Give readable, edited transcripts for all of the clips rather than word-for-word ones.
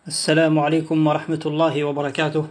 السلام عليكم ورحمة الله وبركاته.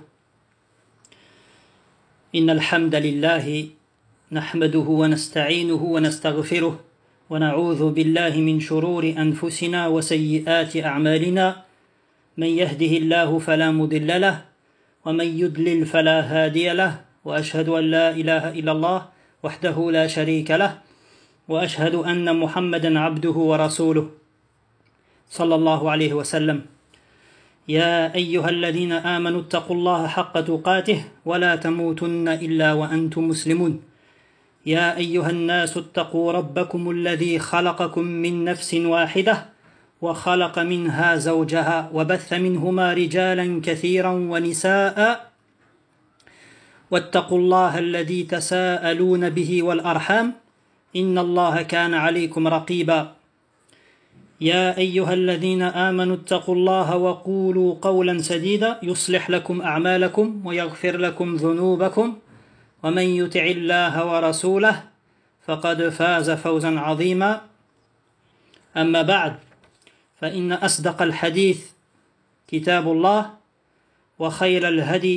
إن الحمد لله نحمده ونستعينه ونستغفره ونعوذ بالله من شرور أنفسنا وسيئات أعمالنا. من يهده الله فلا مضل له ومن يضلل فلا هادي له، وأشهد أن لا إله إلا الله وحده لا شريك له، وأشهد أن محمدا عبده ورسوله صلى الله عليه وسلم. يا أيها الذين آمنوا اتقوا الله حق تقاته ولا تموتن إلا وأنتم مسلمون. يا أيها الناس اتقوا ربكم الذي خلقكم من نفس واحدة وخلق منها زوجها وبث منهما رجالا كثيرا ونساء، واتقوا الله الذي تساءلون به والأرحام إن الله كان عليكم رقيبا. يا أيها الذين آمنوا اتقوا الله وقولوا قولا سديدا يصلح لكم أعمالكم ويغفر لكم ذنوبكم، ومن يطع الله ورسوله فقد فاز فوزا عظيما. أما بعد، فإن أصدق الحديث كتاب الله، وخير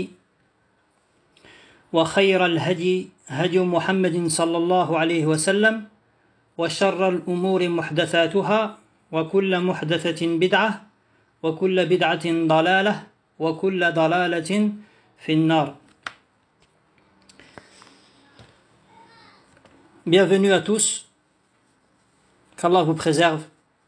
الهدي هدي محمد صلى الله عليه وسلم، وشر الأمور محدثاتها، وكل محدثة بدعة، وكل بدعة ضلالة، وكل ضلالة في النار. Bienvenue à tous, qu'Allah vous préserve.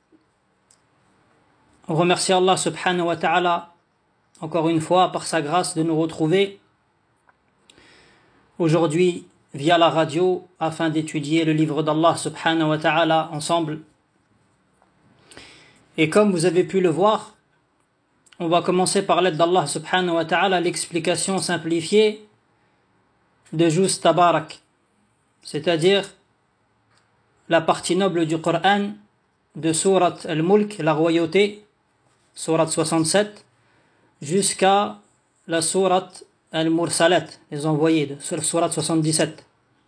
On remercie Allah subhanahu wa ta'ala encore une fois par sa grâce de nous retrouver aujourd'hui via la radio afin d'étudier le livre d'Allah subhanahu wa ta'ala ensemble. Et comme vous avez pu le voir, on va commencer par l'aide d'Allah subhanahu wa ta'ala l'explication simplifiée de Juz Tabarak, c'est-à-dire la partie noble du Coran de Surat Al-Mulk, la royauté, Surat 67, jusqu'à la Surat Al-Mursalat, les envoyés, de Surat 77.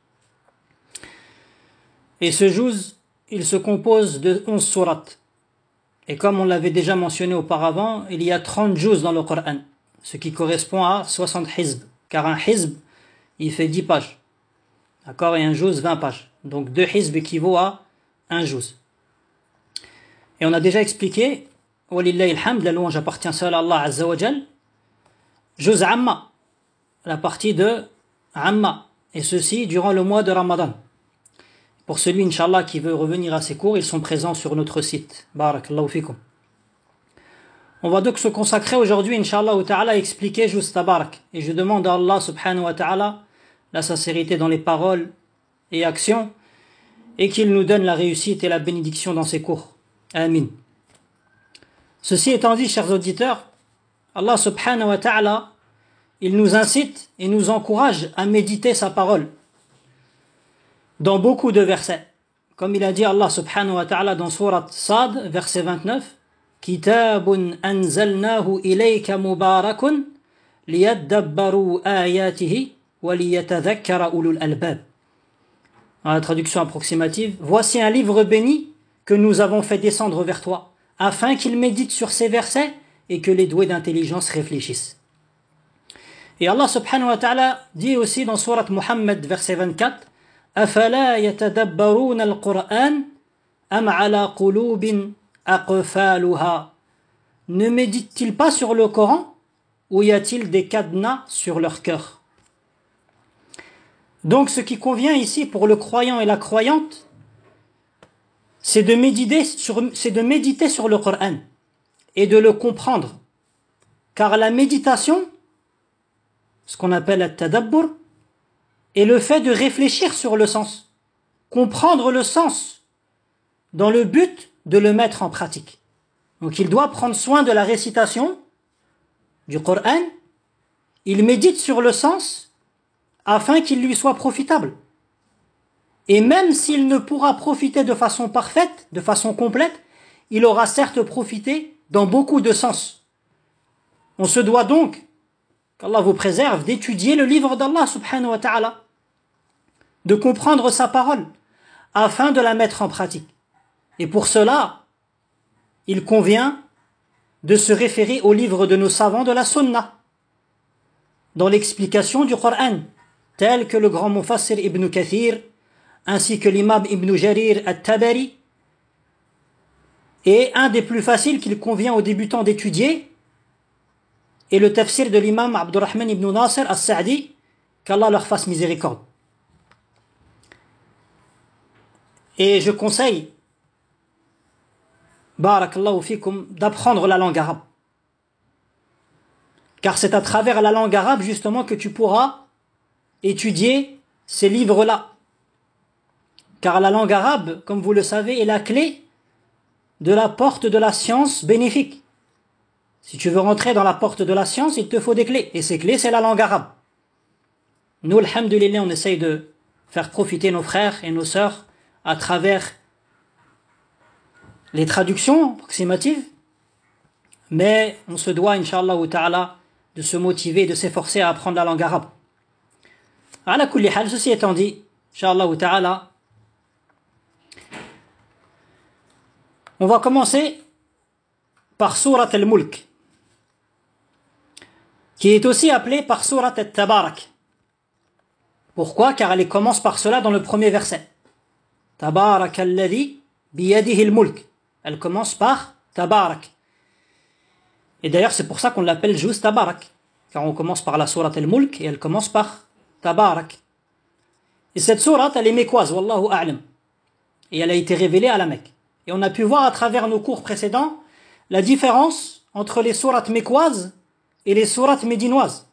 Et ce Juz, il se compose de 11 sourates. Et comme on l'avait déjà mentionné auparavant, il y a 30 juz dans le Coran, ce qui correspond à 60 hizb. Car un hizb, il fait 10 pages. D'accord? Et un juz, 20 pages. Donc 2 hizb équivaut à un juz. Et on a déjà expliqué, walillahi alhamd, la louange appartient seul à Allah azza wa jal, juz amma, la partie de amma. Et ceci durant le mois de Ramadan. Pour celui, Inch'Allah, qui veut revenir à ces cours, ils sont présents sur notre site. Barakallahu fikum. On va donc se consacrer aujourd'hui, Inch'Allah ta'ala, à expliquer Juz Tabarak. Et je demande à Allah subhanahu wa ta'ala la sincérité dans les paroles et actions, et qu'il nous donne la réussite et la bénédiction dans ces cours. Amin. Ceci étant dit, chers auditeurs, Allah subhanahu wa ta'ala, il nous incite et nous encourage à méditer sa parole dans beaucoup de versets. Comme il a dit Allah subhanahu wa ta'ala dans Surat Sad, verset 29, Kitabun anzalnahu ilayka mubarakun liyadabbaru ayatihi wa liyatadhakkara ulul albab. Dans la traduction approximative, voici un livre béni que nous avons fait descendre vers toi, afin qu'il médite sur ces versets et que les doués d'intelligence réfléchissent. Et Allah subhanahu wa ta'ala dit aussi dans Surat Muhammad, verset 24, أفلا يتدبرون القرآن أم على قلوب أقفالها. Ne médite-t-il pas sur le Coran, ou y a-t-il des cadenas sur leur cœur? Donc ce qui convient ici pour le croyant et la croyante, c'est de méditer sur le Coran et de le comprendre. Car la méditation, ce qu'on appelle le tadabbur, et le fait de réfléchir sur le sens, comprendre le sens, dans le but de le mettre en pratique. Donc il doit prendre soin de la récitation du Coran, il médite sur le sens afin qu'il lui soit profitable. Et même s'il ne pourra profiter de façon parfaite, de façon complète, il aura certes profité dans beaucoup de sens. On se doit donc, qu'Allah vous préserve, d'étudier le livre d'Allah subhanahu wa ta'ala, de comprendre sa parole, afin de la mettre en pratique. Et pour cela, il convient de se référer au livre de nos savants de la Sunna, dans l'explication du Coran, tels que le grand Mufassir Ibn Kathir, ainsi que l'imam Ibn Jarir al-Tabari, et un des plus faciles qu'il convient aux débutants d'étudier est le tafsir de l'imam Abdurrahman ibn Nasir al-Sa'di, qu'Allah leur fasse miséricorde. Et je conseille, barakallahu fikum, d'apprendre la langue arabe. Car c'est à travers la langue arabe justement que tu pourras étudier ces livres-là. Car la langue arabe, comme vous le savez, est la clé de la porte de la science bénéfique. Si tu veux rentrer dans la porte de la science, il te faut des clés. Et ces clés, c'est la langue arabe. Nous, alhamdulillah, on essaye de faire profiter nos frères et nos sœurs à travers les traductions approximatives. Mais on se doit, inch'Allah ta'ala, de se motiver, de s'efforcer à apprendre la langue arabe. Ala kulli hal, ceci étant dit, inch'Allah ta'ala, on va commencer par Surat al-Mulk, qui est aussi appelée par Surat al-Tabarak. Pourquoi? Car elle commence par cela dans le premier verset. Tabarak alladhi biyadihi al-mulk. Elle commence par Tabarak. Et d'ailleurs, c'est pour ça qu'on l'appelle juste Tabarak. Car on commence par la Surat al-Mulk et elle commence par Tabarak. Et cette sourate, elle est mécoise, wallahu a'lam. Et elle a été révélée à la Mecque. Et on a pu voir à travers nos cours précédents la différence entre les sourates mécoises et les sourates médinoises.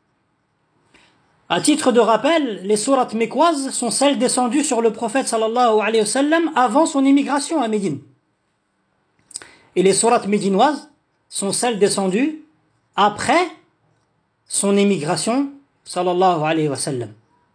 À titre de rappel, les sourates mécoises sont celles descendues sur le prophète sallallahu alayhi wa sallam avant son immigration à Médine. Et les sourates médinoises sont celles descendues après son immigration sallallahu alayhi wa sallam.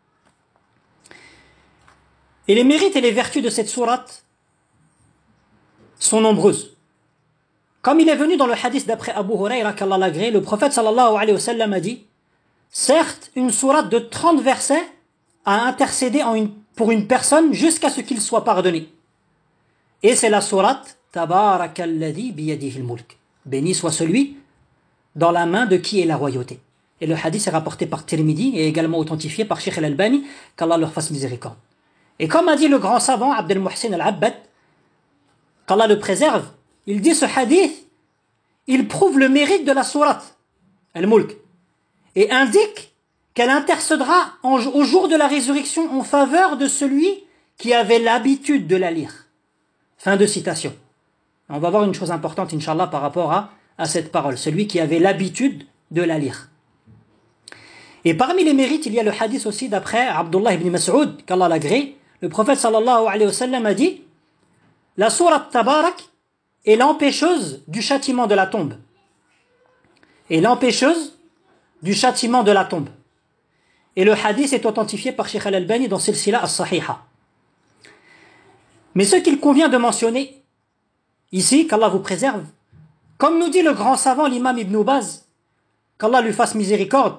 Et les mérites et les vertus de cette sourate sont nombreuses. Comme il est venu dans le hadith d'après Abu Huraira qu'Allah l'agrée, le prophète sallallahu alayhi wa sallam a dit: certes, une sourate de 30 versets a intercédé pour une personne jusqu'à ce qu'il soit pardonné. Et c'est la sourate Tabarakalladhi biyadihi al-mulk. Béni soit celui dans la main de qui est la royauté. Et le hadith est rapporté par Tirmidhi et également authentifié par Sheikh al-Albani, qu'Allah leur fasse miséricorde. Et comme a dit le grand savant Abdel Muhsin al-Abbad, qu'Allah le préserve, il dit ce hadith, il prouve le mérite de la sourate al-Mulk et indique qu'elle intercédera au jour de la résurrection en faveur de celui qui avait l'habitude de la lire. Fin de citation. On va voir une chose importante, Inch'Allah, par rapport à cette parole. Celui qui avait l'habitude de la lire. Et parmi les mérites, il y a le hadith aussi d'après Abdullah ibn Mas'ud, qu'Allah l'agrée. Le prophète sallallahu alayhi wa sallam a dit: la sourate Tabarak est l'empêcheuse du châtiment de la tombe. Et l'empêcheuse du châtiment de la tombe. Et le hadith est authentifié par Sheikh al-Albani dans Silsila as-Sahiha. Mais ce qu'il convient de mentionner ici, qu'Allah vous préserve, comme nous dit le grand savant l'imam Ibn Baz, qu'Allah lui fasse miséricorde,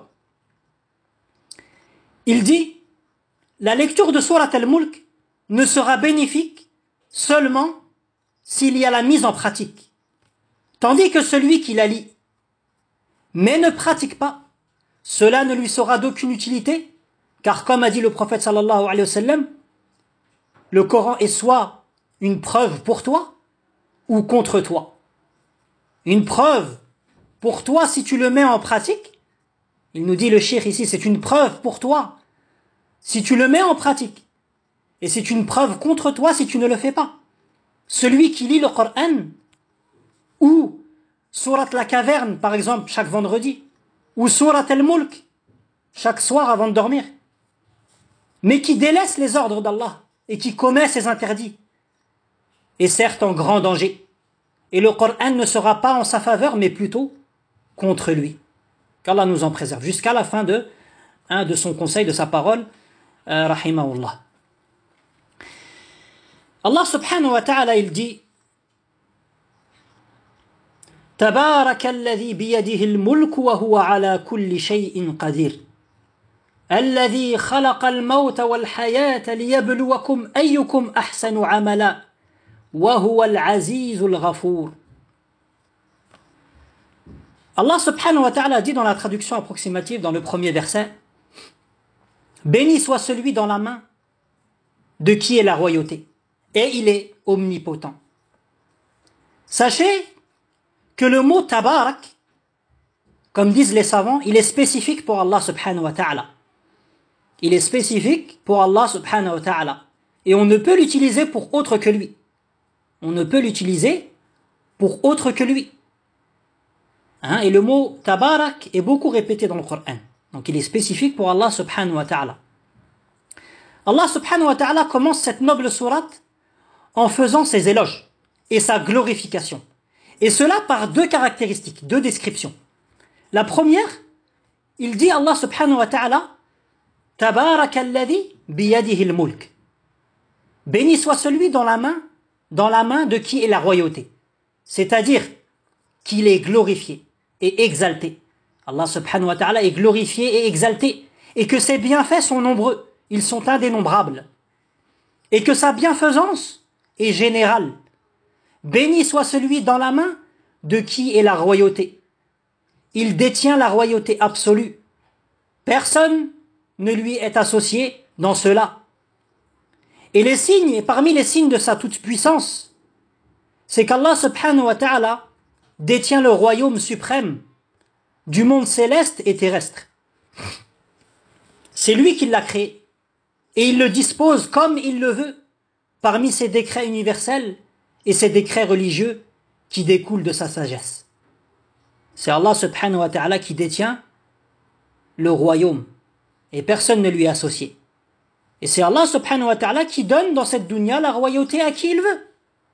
il dit: la lecture de Surat al-Mulk ne sera bénéfique seulement s'il y a la mise en pratique. Tandis que celui qui la lit, mais ne pratique pas, cela ne lui sera d'aucune utilité, car comme a dit le prophète sallallahu alayhi wa sallam, le Coran est soit une preuve pour toi, ou contre toi. Une preuve pour toi si tu le mets en pratique. Il nous dit le cheikh ici, c'est une preuve pour toi si tu le mets en pratique. Et c'est une preuve contre toi si tu ne le fais pas. Celui qui lit le Coran, ou Surat la caverne par exemple chaque vendredi, ou Surat al-Mulk chaque soir avant de dormir, mais qui délaisse les ordres d'Allah et qui commet ses interdits, est certes en grand danger. Et le Coran ne sera pas en sa faveur, mais plutôt contre lui. Qu'Allah nous en préserve. Jusqu'à la fin de son conseil, de sa parole, rahimahullah. Allah subhanahu wa ta'ala, il dit: تبارك الذي بيده الملك وهو على كل شيء قدير الذي خلق الموت والحياة ليبلوكم أيكم أحسن عملا وهو العزيز الغفور. Allah subhanahu wa ta'ala dit dans la traduction approximative, dans le premier verset, béni soit celui dans la main de qui est la royauté, et il est omnipotent. Sachez que le mot tabarak, comme disent les savants, il est spécifique pour Allah subhanahu wa ta'ala. Il est spécifique pour Allah subhanahu wa ta'ala. Et on ne peut l'utiliser pour autre que lui. On ne peut l'utiliser pour autre que lui. Et le mot tabarak est beaucoup répété dans le Coran. Donc il est spécifique pour Allah subhanahu wa ta'ala. Allah subhanahu wa ta'ala commence cette noble sourate en faisant ses éloges et sa glorification. Et cela par deux caractéristiques, deux descriptions. La première, il dit Allah subhanahu wa ta'ala, Tabarakalladhi biyadihi al-mulk. Béni soit celui dans la main de qui est la royauté. C'est-à-dire qu'il est glorifié et exalté. Allah subhanahu wa ta'ala est glorifié et exalté. Et que ses bienfaits sont nombreux. Ils sont indénombrables. Et que sa bienfaisance est générale. Béni soit celui dans la main de qui est la royauté. Il détient la royauté absolue. Personne ne lui est associé dans cela. Et les signes, et parmi les signes de sa toute-puissance, c'est qu'Allah subhanahu wa ta'ala détient le royaume suprême du monde céleste et terrestre. C'est lui qui l'a créé. Et il le dispose comme il le veut, parmi ses décrets universels et ses décrets religieux qui découlent de sa sagesse. C'est Allah subhanahu wa ta'ala qui détient le royaume et personne ne lui est associé. Et c'est Allah subhanahu wa ta'ala qui donne dans cette dunya la royauté à qui il veut.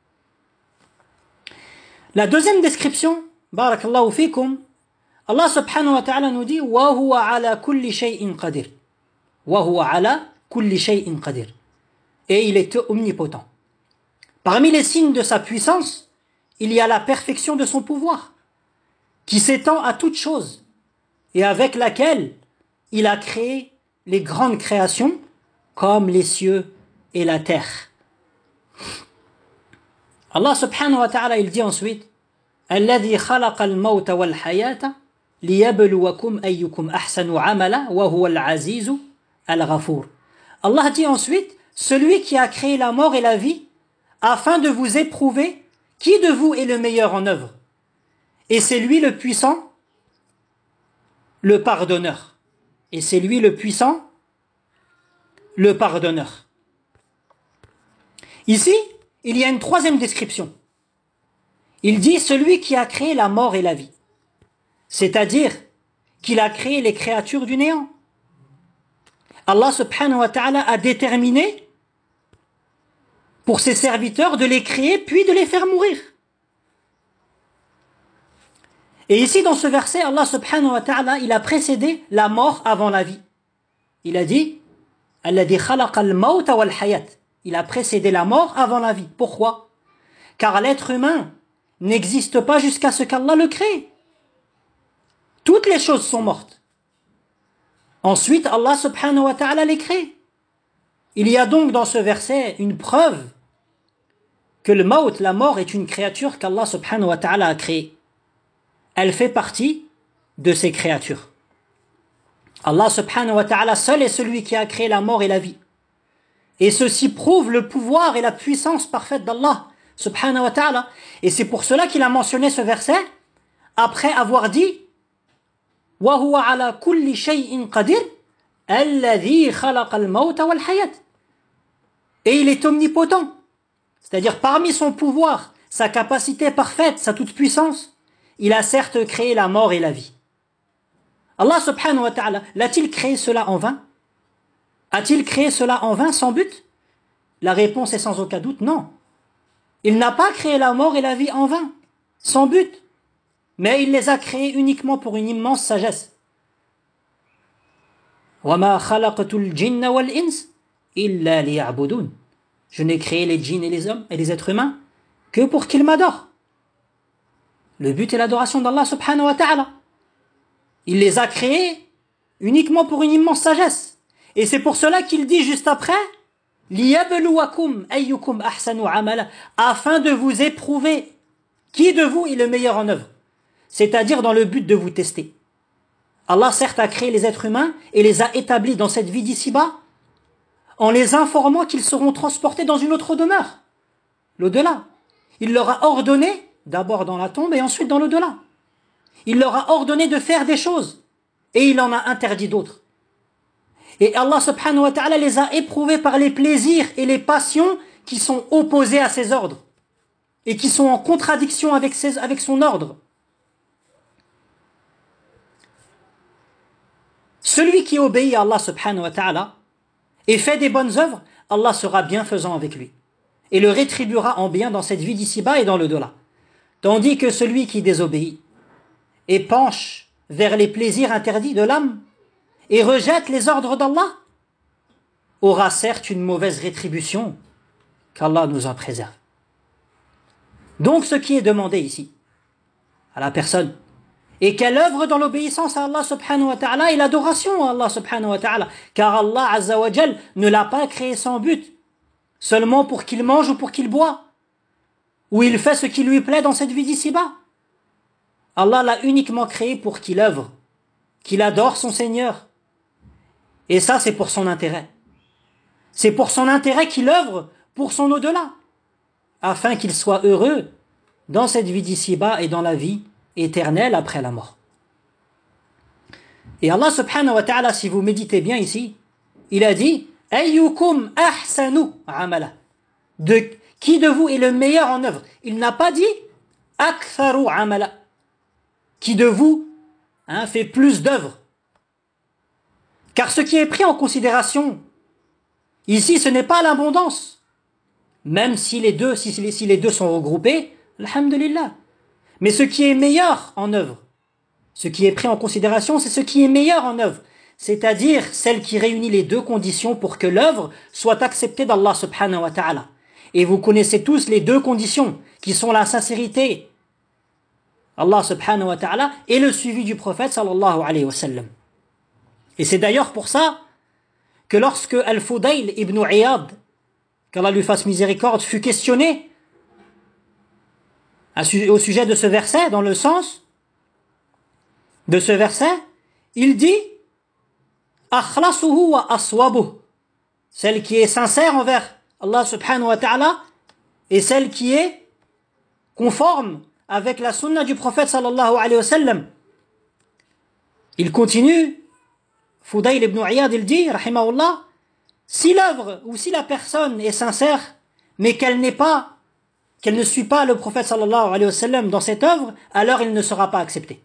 La deuxième description, barakallahu fikum, Allah subhanahu wa ta'ala nous dit wa huwa ala kulli shay'in qadir. Wa huwa ala kulli shay'in qadir. Et il est omnipotent. Parmi les signes de sa puissance, il y a la perfection de son pouvoir, qui s'étend à toute chose, et avec laquelle il a créé les grandes créations, comme les cieux et la terre. Allah subhanahu wa ta'ala, il dit ensuite, الذي خلق الموت والحياة ليبلوكم أيكم أحسن عملا وهو العزيز الغفور. Allah dit ensuite, celui qui a créé la mort et la vie, afin de vous éprouver qui de vous est le meilleur en œuvre. Et c'est lui le puissant, le pardonneur. Et c'est lui le puissant, le pardonneur. Ici, il y a une troisième description. Il dit celui qui a créé la mort et la vie. C'est-à-dire qu'il a créé les créatures du néant. Allah subhanahu wa ta'ala a déterminé pour ses serviteurs de les créer puis de les faire mourir. Et ici dans ce verset, Allah subhanahu wa ta'ala, il a précédé la mort avant la vie. Il a dit Alladhi khalaqa al-mawta wal-hayat. Il a précédé la mort avant la vie. Pourquoi? Car l'être humain n'existe pas jusqu'à ce qu'Allah le crée. Toutes les choses sont mortes. Ensuite, Allah subhanahu wa ta'ala les crée. Il y a donc dans ce verset une preuve que le maut, la mort, est une créature qu'Allah subhanahu wa ta'ala a créée. Elle fait partie de ces créatures. Allah subhanahu wa ta'ala seul est celui qui a créé la mort et la vie. Et ceci prouve le pouvoir et la puissance parfaite d'Allah subhanahu wa ta'ala. Et c'est pour cela qu'il a mentionné ce verset après avoir dit وَهُوَ عَلَى كُلِّ شَيْءٍ قَدِرٍ الَّذِي خَلَقَ الْمَوْتَ وَالْحَيَاةَ. Et il est omnipotent. C'est-à-dire parmi son pouvoir, sa capacité parfaite, sa toute-puissance, il a certes créé la mort et la vie. Allah subhanahu wa ta'ala, l'a-t-il créé cela en vain? A-t-il créé cela en vain sans but? La réponse est sans aucun doute non. Il n'a pas créé la mort et la vie en vain, sans but. Mais il les a créés uniquement pour une immense sagesse. وَمَا خَلَقْتُ الْجِنَّ وَالْإِنسِ إِلَّا لِيَعْبُدُونَ. Je n'ai créé les djinns et les hommes et les êtres humains que pour qu'ils m'adorent. Le but est l'adoration d'Allah subhanahu wa ta'ala. Il les a créés uniquement pour une immense sagesse. Et c'est pour cela qu'il dit juste après لِيَبْلُوَكُمْ أَيُّكُمْ أَحْسَنُ عَمَلًا, afin de vous éprouver qui de vous est le meilleur en œuvre. c'est-à-dire dans le but de vous tester. Allah certes a créé les êtres humains et les a établis dans cette vie d'ici-bas en les informant qu'ils seront transportés dans une autre demeure, l'au-delà. Il leur a ordonné, d'abord dans la tombe et ensuite dans l'au-delà. Il leur a ordonné de faire des choses et il en a interdit d'autres. Et Allah subhanahu wa ta'ala les a éprouvés par les plaisirs et les passions qui sont opposés à ses ordres et qui sont en contradiction avec son ordre. Celui qui obéit à Allah subhanahu wa ta'ala et fait des bonnes œuvres, Allah sera bienfaisant avec lui et le rétribuera en bien dans cette vie d'ici-bas et dans l'au-delà. Tandis que celui qui désobéit et penche vers les plaisirs interdits de l'âme et rejette les ordres d'Allah aura certes une mauvaise rétribution, qu'Allah nous en préserve. Donc ce qui est demandé ici à la personne et qu'elle œuvre dans l'obéissance à Allah subhanahu wa ta'ala et l'adoration à Allah subhanahu wa ta'ala, car Allah azza wa jal ne l'a pas créé sans but, seulement pour qu'il mange ou pour qu'il boit, ou il fait ce qui lui plaît dans cette vie d'ici-bas. Allah l'a uniquement créé pour qu'il œuvre, qu'il adore son Seigneur. Et ça, c'est pour son intérêt. C'est pour son intérêt qu'il œuvre pour son au-delà, afin qu'il soit heureux dans cette vie d'ici-bas et dans la vie éternelle après la mort. Et Allah subhanahu wa ta'ala, si vous méditez bien ici, il a dit « Ayyukum ahsanu amala » qui de vous est le meilleur en œuvre. Il n'a pas dit « Aktharu amala » qui de vous fait plus d'œuvres. Car ce qui est pris en considération ici, ce n'est pas l'abondance. Même si les deux sont regroupés, alhamdulillah. Mais ce qui est meilleur en œuvre, ce qui est pris en considération, c'est ce qui est meilleur en œuvre. C'est-à-dire celle qui réunit les deux conditions pour que l'œuvre soit acceptée d'Allah subhanahu wa ta'ala. Et vous connaissez tous les deux conditions qui sont la sincérité, Allah subhanahu wa ta'ala, et le suivi du prophète sallallahu alayhi wa sallam. Et c'est d'ailleurs pour ça que lorsque Al-Fudayl ibn Iyad, qu'Allah lui fasse miséricorde, fut questionné au sujet de ce verset, dans le sens de ce verset, il dit akhlasuhu wa aswabuh, celle qui est sincère envers Allah subhanahu wa ta'ala et celle qui est conforme avec la sunna du prophète sallallahu alayhi wa sallam. Il continue, Fudayl ibn Iyad, il dit, rahimahullah, si l'œuvre ou si la personne est sincère, mais qu'elle ne suit pas le prophète sallallahu alayhi wa sallam dans cette œuvre, alors il ne sera pas accepté.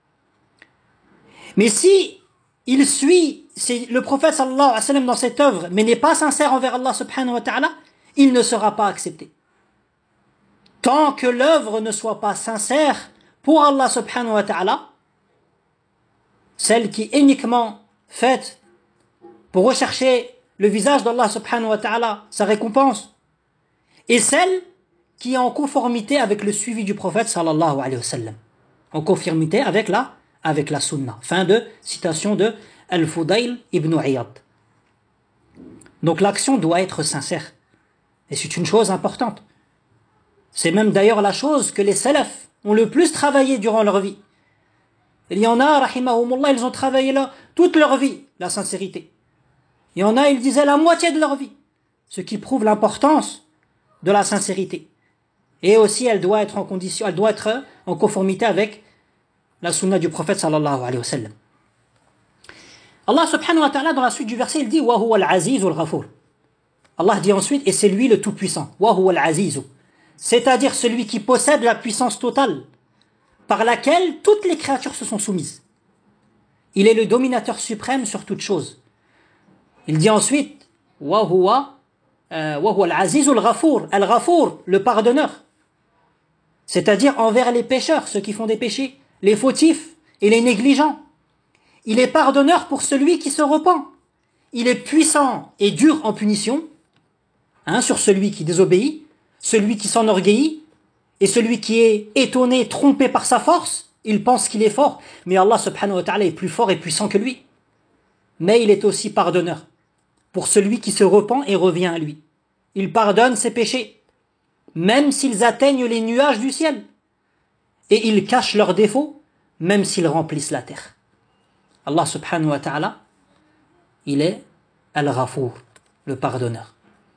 Mais si il suit le prophète sallallahu alayhi wa sallam dans cette œuvre, mais n'est pas sincère envers Allah subhanahu wa ta'ala, il ne sera pas accepté. Tant que l'œuvre ne soit pas sincère pour Allah subhanahu wa ta'ala, celle qui est uniquement faite pour rechercher le visage d'Allah subhanahu wa ta'ala, sa récompense, et celle qui est en conformité avec le suivi du prophète sallallahu alayhi wa sallam, en conformité avec la sunna. Fin de citation de Al-Fudayl ibn Iyad. Donc l'action doit être sincère. Et c'est une chose importante. C'est même d'ailleurs la chose que les salafs ont le plus travaillé durant leur vie. Il y en a, rahimahumullah, ils ont travaillé là toute leur vie, la sincérité. Il y en a, ils disaient la moitié de leur vie. Ce qui prouve l'importance de la sincérité. Et aussi, elle doit être en conformité avec la sunna du prophète sallallahu alayhi wa sallam. Allah subhanahu wa ta'ala, dans la suite du verset, il dit wa huwa al-azizul ghafur. Allah dit ensuite, et c'est lui le tout-puissant. Wa huwa al-azizu. C'est-à-dire celui qui possède la puissance totale, par laquelle toutes les créatures se sont soumises. Il est le dominateur suprême sur toute chose. Il dit ensuite, wa huwa al-azizul ghafur. Al-ghafur, le pardonneur. C'est-à-dire envers les pécheurs, ceux qui font des péchés, les fautifs et les négligents. Il est pardonneur pour celui qui se repent. Il est puissant et dur en punition, sur celui qui désobéit, celui qui s'enorgueillit, et celui qui est étonné, trompé par sa force, il pense qu'il est fort, mais Allah subhanahu wa ta'ala est plus fort et puissant que lui. Mais il est aussi pardonneur pour celui qui se repent et revient à lui. Il pardonne ses péchés, même s'ils atteignent les nuages du ciel. Et il cache leurs défauts même s'ils remplissent la terre. Allah subhanahu wa ta'ala, il est Al-Ghafour, le pardonneur.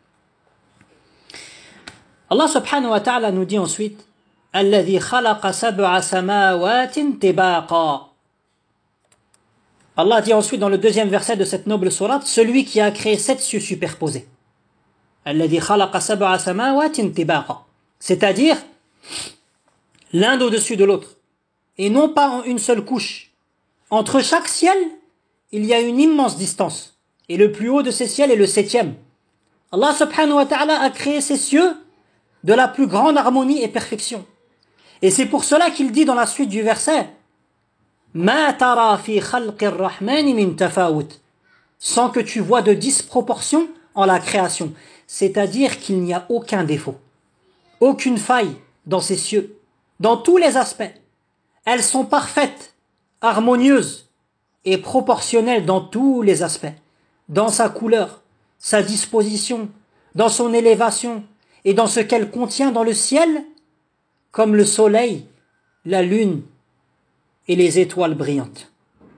Allah subhanahu wa ta'ala nous dit ensuite Alladhi khalaqa sab'a samawatin tibaqa. Allah dit ensuite dans le deuxième verset de cette noble sourate, celui qui a créé 7 cieux superposés. Alladhi khalaqa sab'a samawatin tibaqa. C'est-à-dire l'un au-dessus de l'autre, et non pas en une seule couche. Entre chaque ciel, il y a une immense distance, et le plus haut de ces ciels est le 7e. Allah subhanahu wa ta'ala a créé ces cieux de la plus grande harmonie et perfection. Et c'est pour cela qu'il dit dans la suite du verset Ma tara fi khalqir rahmani min tafawut, sans que tu vois de disproportion en la création, c'est-à-dire qu'il n'y a aucun défaut, aucune faille dans ces cieux, dans tous les aspects. Elles sont parfaites, harmonieuses et proportionnelles dans tous les aspects, dans sa couleur, sa disposition, dans son élévation et dans ce qu'elle contient dans le ciel, comme le soleil, la lune et les étoiles brillantes.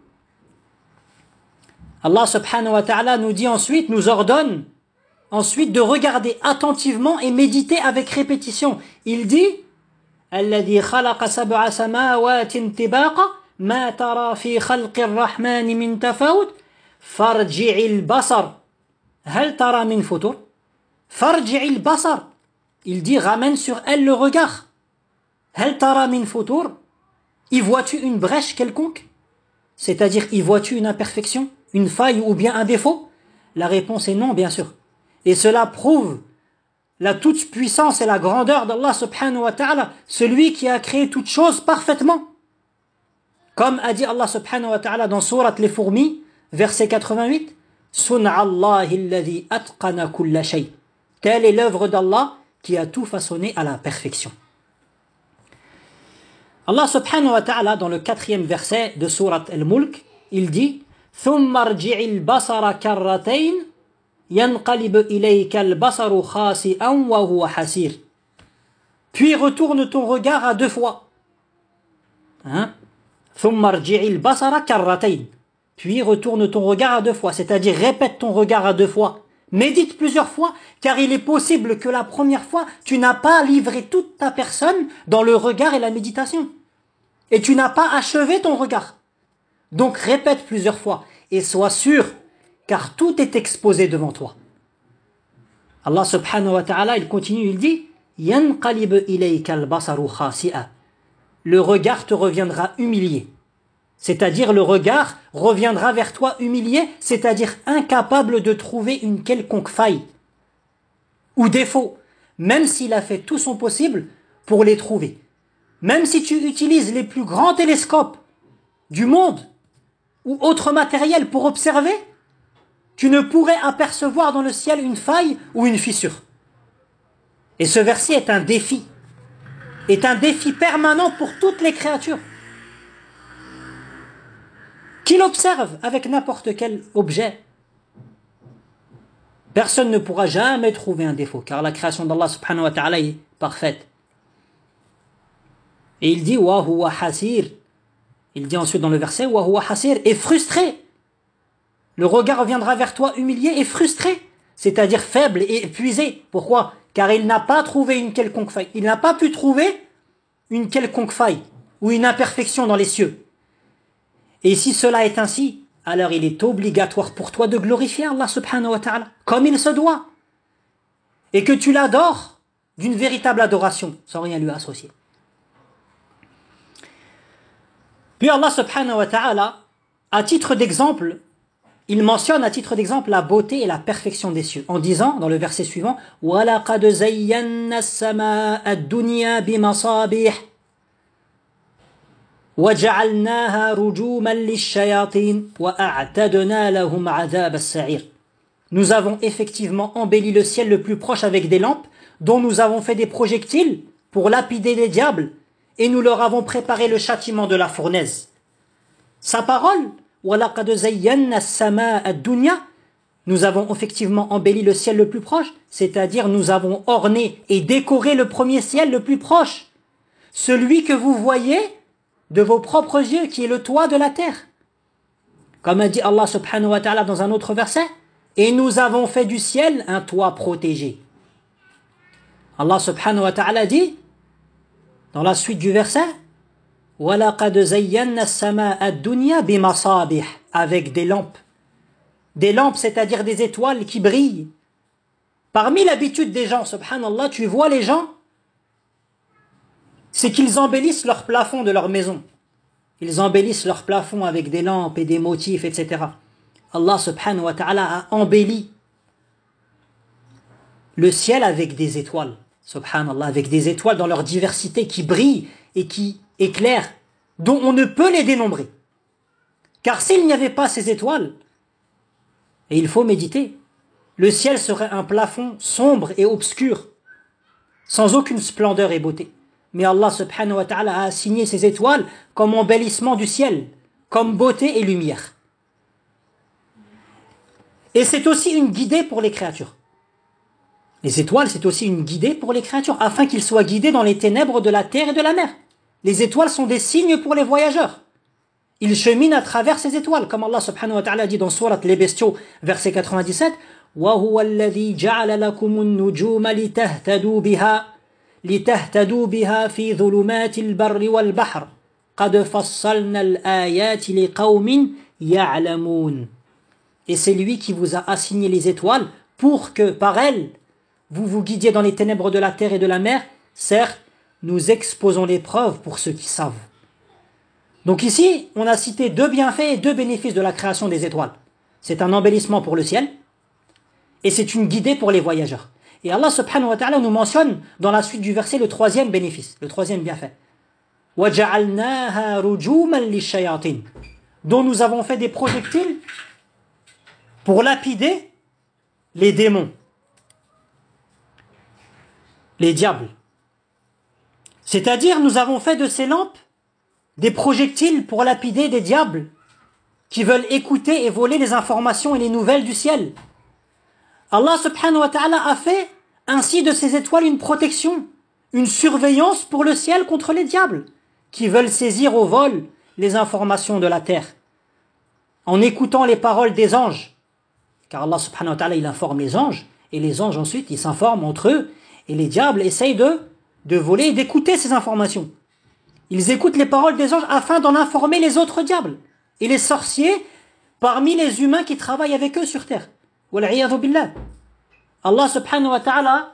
Allah subhanahu wa ta'ala nous dit ensuite, nous ordonne ensuite de regarder attentivement et méditer avec répétition. Il dit Alladhi khalaqa sab'a samawatin tibaqa ma tara fi khalqir rahmani min tafawut farji'il basar hal tara min futur. Farji'il basar. Il dit ramène sur elle le regard. Hal tara min futur. Y vois-tu une brèche quelconque? C'est-à-dire, y vois-tu une imperfection, une faille ou bien un défaut? La réponse est non, bien sûr. Et cela prouve la toute-puissance et la grandeur d'Allah subhanahu wa ta'ala, celui qui a créé toutes choses parfaitement. Comme a dit Allah subhanahu wa ta'ala dans Sourate les fourmis, verset 88, Sun'allahi alladhi atqana kulla shay. Telle est l'œuvre d'Allah qui a tout façonné à la perfection. Allah subhanahu wa ta'ala, dans le 4e verset de Sourate Al-Mulk, il dit ثُمَّ ارْجِعِ الْبَصَرَ كَرَّتَيْنِ يَنْقَلِبُ إِلَيْكَ الْبَصَرُ خَاسِئًا وَهُوَ حَسِيرٌ. Puis retourne ton regard à 2 fois. ثُمَّ ارْجِعِ الْبَصَرَ كَرَّتَيْنِ. Puis retourne ton regard à 2 fois, c'est-à-dire répète ton regard à 2 fois. Médite plusieurs fois, car il est possible que la première fois, tu n'as pas livré toute ta personne dans le regard et la méditation. Et tu n'as pas achevé ton regard. Donc répète plusieurs fois et sois sûr, car tout est exposé devant toi. Allah subhanahu wa ta'ala, il continue, il dit يَنْقَلِبُ إِلَيْكَ الْبَصَرُ خَاسِئًا. Le regard te reviendra humilié. C'est-à-dire le regard reviendra vers toi humilié, c'est-à-dire incapable de trouver une quelconque faille ou défaut, même s'il a fait tout son possible pour les trouver. Même si tu utilises les plus grands télescopes du monde ou autre matériel pour observer, tu ne pourrais apercevoir dans le ciel une faille ou une fissure. Et ce verset est un défi permanent pour toutes les créatures. Qu'il observe avec n'importe quel objet. Personne ne pourra jamais trouver un défaut, car la création d'Allah subhanahu wa ta'ala est parfaite. Et il dit wa huwa hasir. Il dit ensuite dans le verset wa huwa hasir, et frustré. Le regard reviendra vers toi humilié et frustré, c'est-à-dire faible et épuisé. Pourquoi? Car il n'a pas trouvé une quelconque faille. Il n'a pas pu trouver une quelconque faille ou une imperfection dans les cieux. Et si cela est ainsi, alors il est obligatoire pour toi de glorifier Allah subhanahu wa ta'ala, comme il se doit. Et que tu l'adores d'une véritable adoration, sans rien lui associer. Puis Allah subhanahu wa ta'ala, à titre d'exemple, il mentionne à titre d'exemple la beauté et la perfection des cieux, en disant dans le verset suivant وَلَقَدْ زَيَّنَّا السَّمَاءَ الدُّنْيَا بِمَصَابِيحِ وَجَعَلْنَاهَا رُجُومًا لِلشَّيَاطِينِ وَأَعْتَدْنَا لَهُمْ عَذَابَ السَّعِيرِ. Nous avons effectivement embelli le ciel le plus proche avec des lampes, dont nous avons fait des projectiles pour lapider les diables, et nous leur avons préparé le châtiment de la fournaise. Sa parole, وَلَقَدْ زَيَّنَّا السَّمَاءَ الدُّنْيَا, nous avons effectivement embelli le ciel le plus proche, c'est-à-dire nous avons orné et décoré le premier ciel le plus proche. Celui que vous voyez de vos propres yeux qui est le toit de la terre. Comme a dit Allah subhanahu wa ta'ala dans un autre verset, et nous avons fait du ciel un toit protégé. Allah subhanahu wa ta'ala dit, dans la suite du verset, وَلَقَدْ زَيَّنَّا السَّمَاءَ الدُّنْيَا بِمَصَابِحِ, avec des lampes. Des lampes, c'est-à-dire des étoiles qui brillent. Parmi l'habitude des gens, subhanallah, tu vois les gens, c'est qu'ils embellissent leur plafond de leur maison. Ils embellissent leur plafond avec des lampes et des motifs, etc. Allah subhanahu wa ta'ala a embelli le ciel avec des étoiles. Subhanallah, avec des étoiles dans leur diversité qui brillent et qui éclairent, dont on ne peut les dénombrer. Car s'il n'y avait pas ces étoiles, et il faut méditer, le ciel serait un plafond sombre et obscur, sans aucune splendeur et beauté. Mais Allah subhanahu wa ta'ala a assigné ces étoiles comme embellissement du ciel, comme beauté et lumière. Et c'est aussi une guidée pour les créatures. Les étoiles, c'est aussi une guidée pour les créatures, afin qu'ils soient guidés dans les ténèbres de la terre et de la mer. Les étoiles sont des signes pour les voyageurs. Ils cheminent à travers ces étoiles, comme Allah subhanahu wa ta'ala dit dans Sourate Les Bestiaux, verset 97, وَهُوَ الَّذِي جَعَلَ لَكُمُ النُّجُومَ لِتَهْتَدُوا بِهَا فِي ظُلُمَاتِ الْبَرِّ وَالْبَحْرِ قَدْ فَصَّلْنَا الْآيَاتِ لِقَوْمٍ يَعْلَمُونَ. Et c'est lui qui vous a assigné les étoiles pour que, par elles, vous vous guidiez dans les ténèbres de la terre et de la mer. Certes, nous exposons les preuves pour ceux qui savent. Donc ici, on a cité deux bienfaits et deux bénéfices de la création des étoiles. C'est un embellissement pour le ciel et c'est une guidée pour les voyageurs. Et Allah subhanahu wa ta'ala nous mentionne dans la suite du verset le troisième bénéfice, le troisième bienfait. وَجَعَلْنَاهَا رُجُومًا لِلشَّيَاطِينِ, dont nous avons fait des projectiles pour lapider les démons, les diables. C'est-à-dire, nous avons fait de ces lampes des projectiles pour lapider des diables qui veulent écouter et voler les informations et les nouvelles du ciel. Allah subhanahu wa ta'ala a fait ainsi de ces étoiles une protection, une surveillance pour le ciel contre les diables qui veulent saisir au vol les informations de la terre en écoutant les paroles des anges. Car Allah subhanahu wa ta'ala il informe les anges et les anges ensuite ils s'informent entre eux et les diables essayent de voler et d'écouter ces informations. Ils écoutent les paroles des anges afin d'en informer les autres diables et les sorciers parmi les humains qui travaillent avec eux sur terre. Wal'iyadhu billah. Allah subhanahu wa ta'ala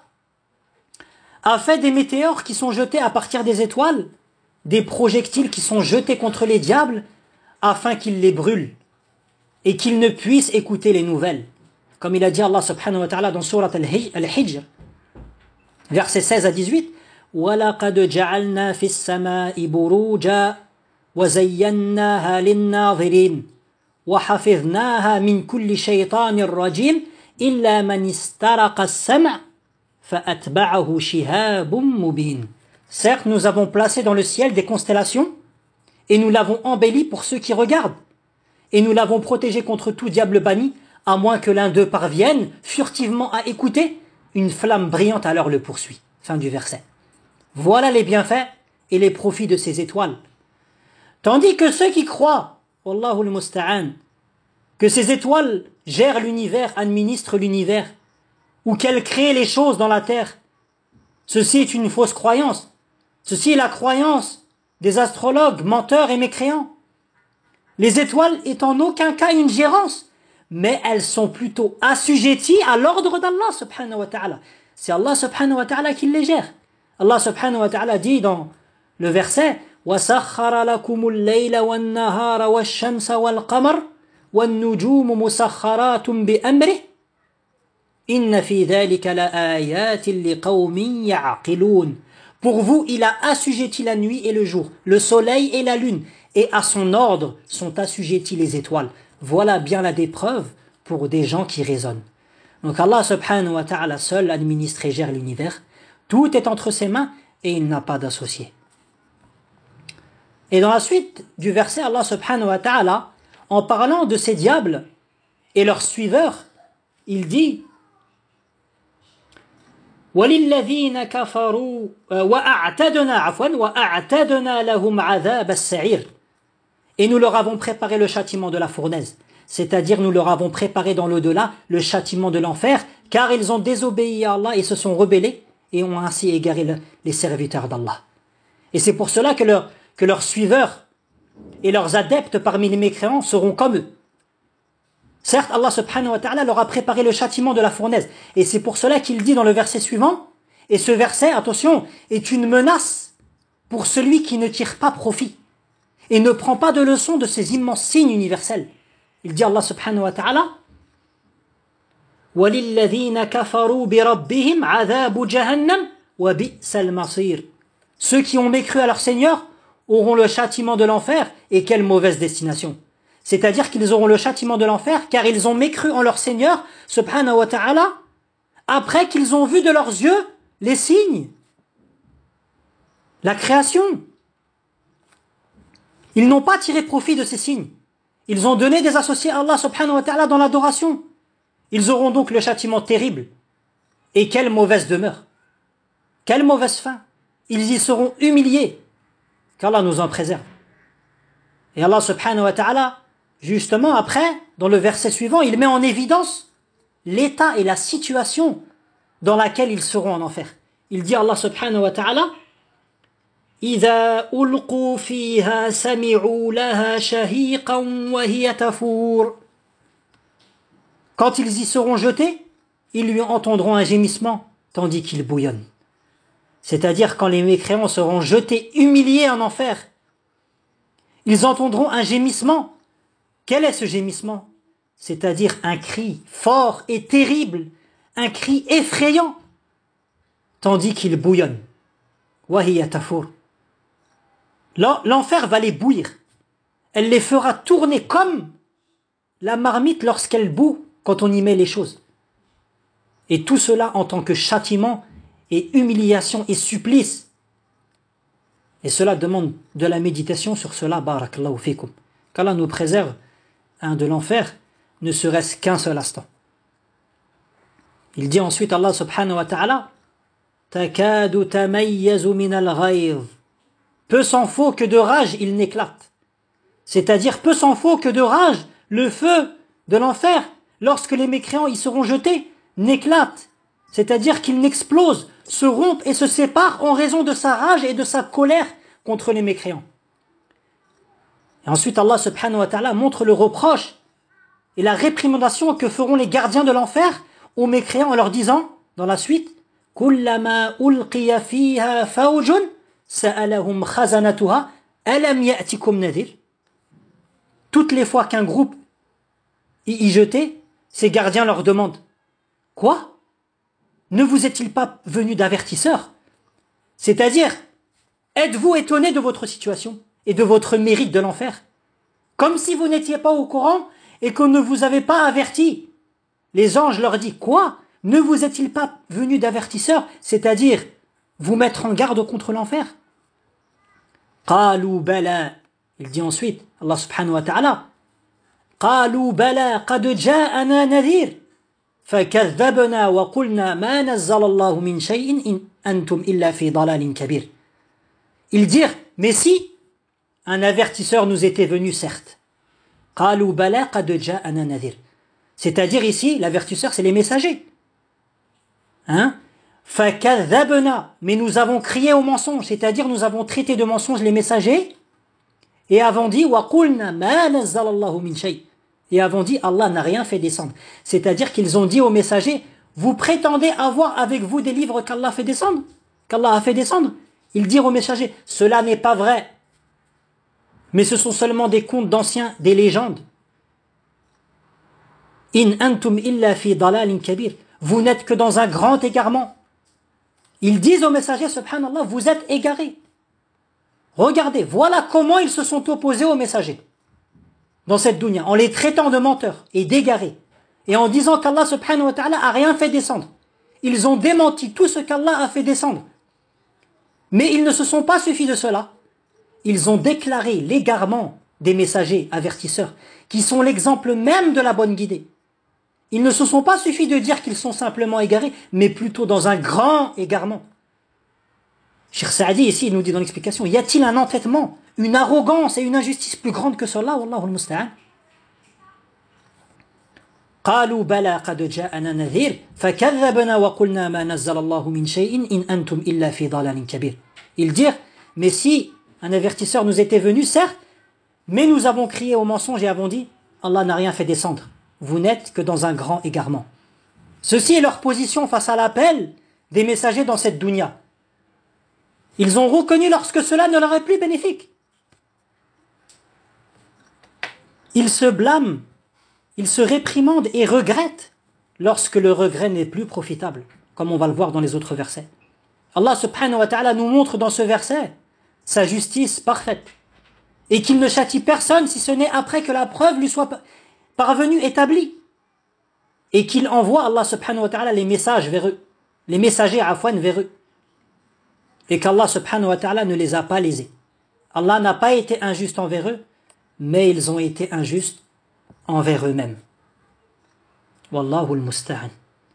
a fait des météores qui sont jetés à partir des étoiles, des projectiles qui sont jetés contre les diables afin qu'ils les brûlent et qu'ils ne puissent écouter les nouvelles. Comme il a dit Allah subhanahu wa ta'ala dans Sourate Al-Hijr, versets 16 à 18, وَلَقَدْ جَعَلْنَا فِي السَّمَاءِ بُرُوجًا وَزَيَّنَّاهَا لِلنَّاظِرِينَ وَحَفِظْنَاهَا مِنْ كُلِّ شَيْطَانٍ رَجِيمٍ إِلَّا مَنِ اسْتَرَقَ السَّمْعَ فَأَتْبَعَهُ شِهَابٌ مُبِينٌ. Certes, nous avons placé dans le ciel des constellations et nous l'avons embelli pour ceux qui regardent et nous l'avons protégé contre tout diable banni à moins que l'un d'eux parvienne furtivement à écouter, une flamme brillante alors le poursuit. Fin du verset. Voilà les bienfaits et les profits de ces étoiles. Tandis que ceux qui croient, Wallahu al-musta'an, que ces étoiles gèrent l'univers, administrent l'univers, ou qu'elles créent les choses dans la terre, ceci est une fausse croyance. Ceci est la croyance des astrologues, menteurs et mécréants. Les étoiles est en aucun cas une gérance, mais elles sont plutôt assujetties à l'ordre d'Allah subhanahu wa ta'ala. C'est Allah subhanahu wa ta'ala qui les gère. Allah subhanahu wa ta'ala dit dans le verset وَسَخَّرَ لَكُمُ اللَّيْلَ وَالنَّهَارَ وَالشَّمْسَ وَالْقَمَرَ وَالنُّجُومُ مُسَخَّرَاتٌ بِأَمْرِهِ إِنَّ فِي ذَلِكَ لَآيَاتٍ لِقَوْمٍ يَعْقِلُونَ. Pour vous, il a assujetti la nuit et le jour, le soleil et la lune, et à son ordre sont assujettis les étoiles. Voilà bien là des preuves pour des gens qui raisonnent. Donc Allah subhanahu wa ta'ala seul administre et gère l'univers. Tout est entre ses mains et il n'a pas d'associé. Et dans la suite du verset, Allah subhanahu wa ta'ala, en parlant de ces diables et leurs suiveurs, il dit وَلِلَّذِينَ كَفَرُوا وَأَعْتَدْنَا لَهُمْ عَذَابَ السَّعِيرِ. Et nous leur avons préparé le châtiment de la fournaise. C'est-à-dire nous leur avons préparé dans l'au-delà le châtiment de l'enfer, car ils ont désobéi à Allah et se sont rebellés et ont ainsi égaré les serviteurs d'Allah. Et c'est pour cela que leurs suiveurs et leurs adeptes parmi les mécréants seront comme eux. Certes, Allah subhanahu wa ta'ala leur a préparé le châtiment de la fournaise. Et c'est pour cela qu'il dit dans le verset suivant, et ce verset, attention, est une menace pour celui qui ne tire pas profit et ne prend pas de leçon de ces immenses signes universels. Il dit Allah subhanahu wa ta'ala, وَلِلَّذِينَ كَفَرُوا بِرَبِّهِمْ عَذَابُ جَهَنَّمْ وَبِئْسَ الْمَصِيرُ. Ceux qui ont mécru à leur Seigneur auront le châtiment de l'enfer, et quelle mauvaise destination. C'est-à-dire qu'ils auront le châtiment de l'enfer car ils ont mécru en leur Seigneur subhanahu wa ta'ala après qu'ils ont vu de leurs yeux les signes, la création. Ils n'ont pas tiré profit de ces signes. Ils ont donné des associés à Allah subhanahu wa ta'ala dans l'adoration. Ils auront donc le châtiment terrible. Et quelle mauvaise demeure. Quelle mauvaise fin. Ils y seront humiliés. Qu'Allah nous en préserve. Et Allah subhanahu wa ta'ala, justement après, dans le verset suivant, il met en évidence l'état et la situation dans laquelle ils seront en enfer. Il dit Allah subhanahu wa ta'ala, إِذَا أُلْقُوا فِيهَا سَمِعُوا لَهَا شَهِيقًا وَهِيَ تَفُورُ. Quand ils y seront jetés, ils lui entendront un gémissement, tandis qu'il bouillonne. C'est-à-dire quand les mécréants seront jetés, humiliés en enfer, ils entendront un gémissement. Quel est ce gémissement? C'est-à-dire un cri fort et terrible, un cri effrayant, tandis qu'il bouillonne. Wahiya tafour. L'enfer va les bouillir. Elle les fera tourner comme la marmite lorsqu'elle bout quand on y met les choses. Et tout cela en tant que châtiment et humiliation et supplice. Et cela demande de la méditation sur cela, barakallahu fikum. Qu'Allah nous préserve de l'enfer, ne serait-ce qu'un seul instant. Il dit ensuite Allah subhanahu wa ta'ala, takadu tamayyazu min al-ghayz. Peu s'en faut que de rage il n'éclate. C'est-à-dire peu s'en faut que de rage le feu de l'enfer, lorsque les mécréants y seront jetés, n'éclate. C'est-à-dire qu'il n'explose, se rompt et se sépare en raison de sa rage et de sa colère contre les mécréants. Et ensuite Allah subhanahu wa ta'ala montre le reproche et la réprimandation que feront les gardiens de l'enfer aux mécréants en leur disant, dans la suite, Kullama ulqiya fiha fawjun sa'alahum khazanatuha alam ya'tikum nadir. Toutes les fois qu'un groupe y jetait, ces gardiens leur demandent, quoi? Ne vous est-il pas venu d'avertisseur? C'est-à-dire, êtes-vous étonné de votre situation et de votre mérite de l'enfer? Comme si vous n'étiez pas au courant et qu'on ne vous avait pas averti. Les anges leur disent, quoi? Ne vous est-il pas venu d'avertisseur? C'est-à-dire, vous mettre en garde contre l'enfer. Qalu bala. Il dit ensuite, Allah subhanahu wa ta'ala, Qalu bala qad ja'ana nadhir. فكذبنا وقلنا ما نزل الله من شيء إن أنتم إلا في ضلال كبير. Ils dirent, mais si, un avertisseur nous était venu, certes. قالوا بلى قد جاءنا نذير. C'est-à-dire ici, l'avertisseur, c'est les messagers. فكذبنا, mais nous avons crié au mensonge, c'est-à-dire nous avons traité de mensonges les messagers, et avons dit وقلنا ما نزل الله من شيء. Et avons dit, Allah n'a rien fait descendre. C'est-à-dire qu'ils ont dit aux messagers, vous prétendez avoir avec vous des livres qu'Allah fait descendre, qu'Allah a fait descendre. Ils dirent aux messagers, cela n'est pas vrai. Mais ce sont seulement des contes d'anciens, des légendes. In antum illa fi dalalin kabir. Vous n'êtes que dans un grand égarement. Ils disent aux messagers, subhanallah, vous êtes égarés. Regardez, voilà comment ils se sont opposés aux messagers. Dans cette dunya, en les traitant de menteurs et d'égarés, et en disant qu'Allah subhanahu wa ta'ala a rien fait descendre. Ils ont démenti tout ce qu'Allah a fait descendre. Mais ils ne se sont pas suffis de cela. Ils ont déclaré l'égarement des messagers avertisseurs, qui sont l'exemple même de la bonne guidée. Ils ne se sont pas suffi de dire qu'ils sont simplement égarés, mais plutôt dans un grand égarement. Cheikh Saadi, ici, il nous dit dans l'explication, y a-t-il un entêtement, une arrogance et une injustice plus grande que cela? Wallahu al-musta'an. قالوا بلى قد جاءنا نذير فكذبنا وقلنا ما نزل الله من شيء إن أنتم إلا في ضلال كبير. Ils dirent, mais si un avertisseur nous était venu, certes, mais nous avons crié au mensonge et avons dit, Allah n'a rien fait descendre. Vous n'êtes que dans un grand égarement. Ceci est leur position face à l'appel des messagers dans cette dunya. Ils ont reconnu lorsque cela ne leur est plus bénéfique. Ils se blâment, ils se réprimandent et regrettent lorsque le regret n'est plus profitable, comme on va le voir dans les autres versets. Allah subhanahu wa ta'ala nous montre dans ce verset sa justice parfaite et qu'il ne châtie personne si ce n'est après que la preuve lui soit parvenue établie et qu'il envoie Allah subhanahu wa ta'ala les messages vers eux, les messagers afwan vers eux et qu'Allah subhanahu wa ta'ala ne les a pas lésés. Allah n'a pas été injuste envers eux, mais ils ont été injustes envers eux-mêmes. Wallahu al-musta'an.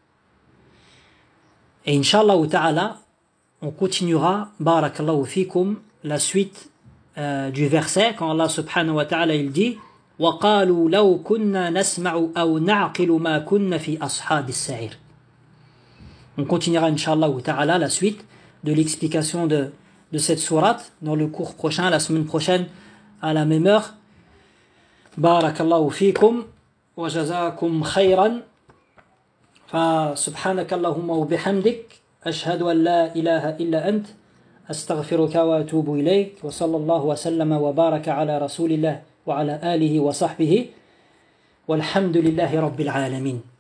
Et Inch'Allah ta'ala, on continuera, barakallahu fikum, la suite du verset, quand Allah subhanahu wa ta'ala il dit وَقَالُوا لَوْ كُنَّا نَسْمَعُ أَوْ نَعْقِلُ مَا كُنَّ فِي أَصْحَابِ السَّعِيرِ. On continuera Inch'Allah ta'ala la suite de l'explication de cette sourate dans le cours prochain, la semaine prochaine, à la même heure. Barakallahu fikum wa jazakum khayran. فسبحانك اللهم وبحمدك أشهد أن لا إله إلا أنت أستغفرك وأتوب إليك وصلى الله وسلم وبارك على رسول الله وعلى آله وصحبه والحمد لله رب العالمين.